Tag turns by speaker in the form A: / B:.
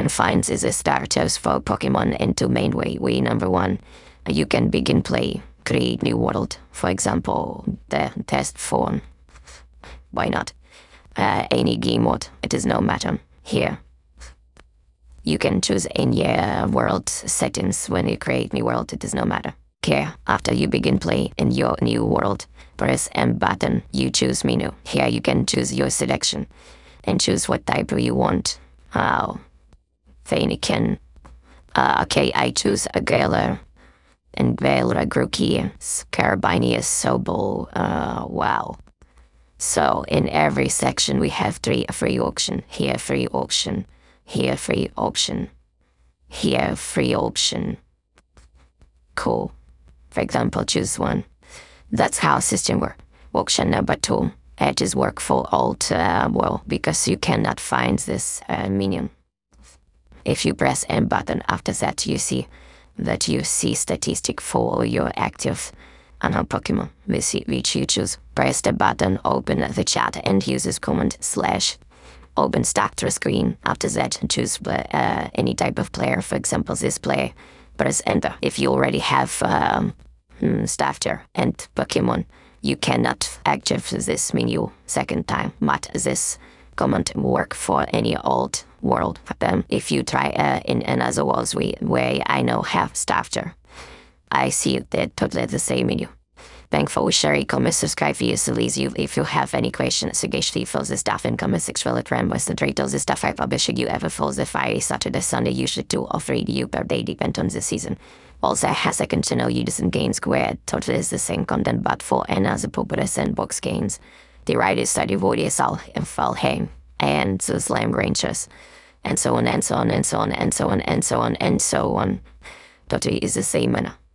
A: can find is the starters for Pokemon into main way. Number one, you can begin play, create new world. For example, the test phone. Why not? Any game mode, it is no matter. Here, you can choose any world settings when you create new world, it is no matter. Here, after you begin play in your new world, press M button, you choose menu. Here you can choose your selection and choose what type you want. Fennekin. Okay, I choose a Galar and Galar Grookey, Scarabinius, Sobol. Wow. So in every section we have free auction. Here free auction. Here free auction. Here free auction. Cool. For example, choose one. That's how system works. Auction number 2. Edges work for alt because you cannot find this minion. If you press M button after that, you see statistic for your active Pokemon, which you choose. Press the button, open the chat, and use this command / open starter screen. After that, choose any type of player, for example, this player. Press enter. If you already have starter and Pokemon, you cannot activate this menu second time, but this command work for any old world. If you try in another worlds where I know have starter, I see that totally the same menu. Thanks for sharing, comment, subscribe, if you have any questions, suggestions for the stuff in comment section, remember the rate of the stuff I publish you ever for the Friday, Saturday, Sunday, usually 2 or 3 you per day, depend on the season. Also, has a continual use in games where totally is the same content, but for another popular sandbox games. The writers study voices all in Valheim and the Slam Rangers, and so on and so on and so on and so on and so on and so on. Totally is the same manner.